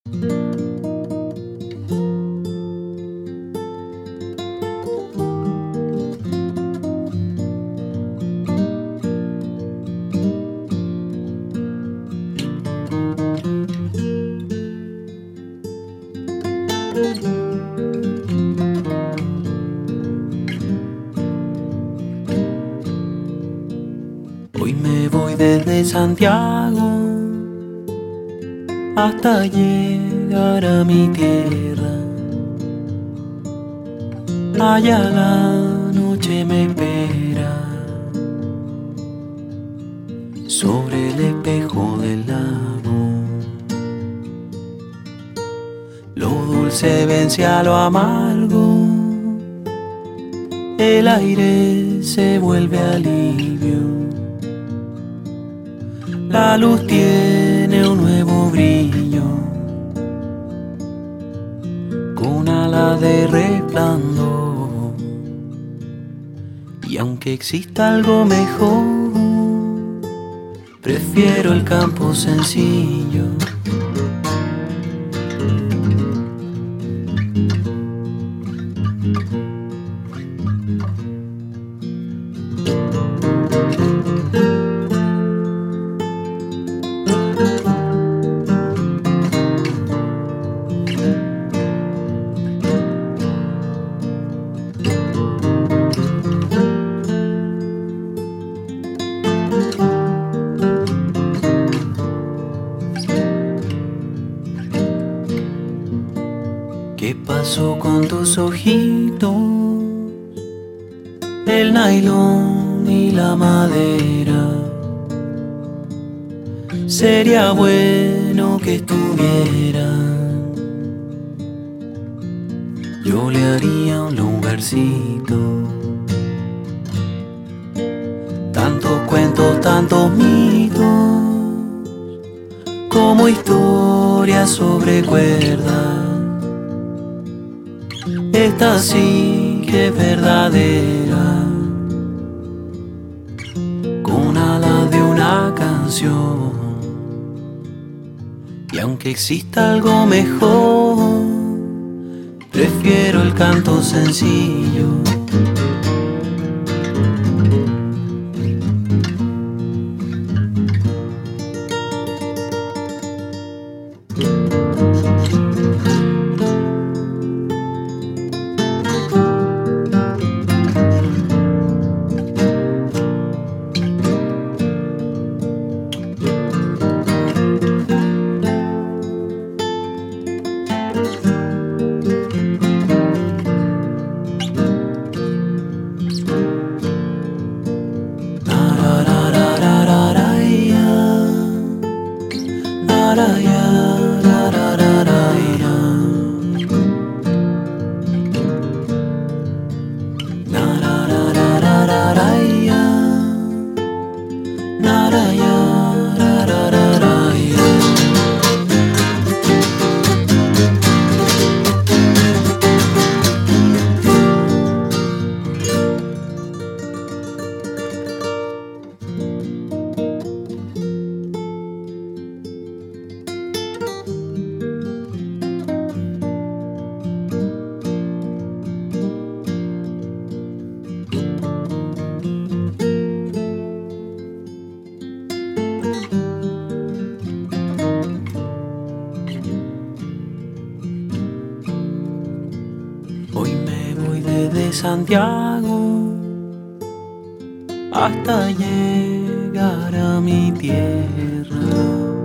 Hoy me voy desde Santiago hasta llegar a mi tierra. Allá la noche me espera sobre el espejo del lago. Lo dulce vence a lo amargo, el aire se vuelve alivio. La luz tiene un nuevo brillo, con alas de resplandor. Y aunque exista algo mejor, prefiero el campo sencillo. ¿Qué pasó con tus ojitos? El nylon y la madera. Sería bueno que estuvieran. Yo le haría un lugarcito. Tantos cuentos, tantos mitos, como historias sobre cuerdas. Esta sí que es verdadera, con alas de una canción. Y aunque exista algo mejor, prefiero el canto sencillo. Hoy me voy desde Santiago hasta llegar a mi tierra.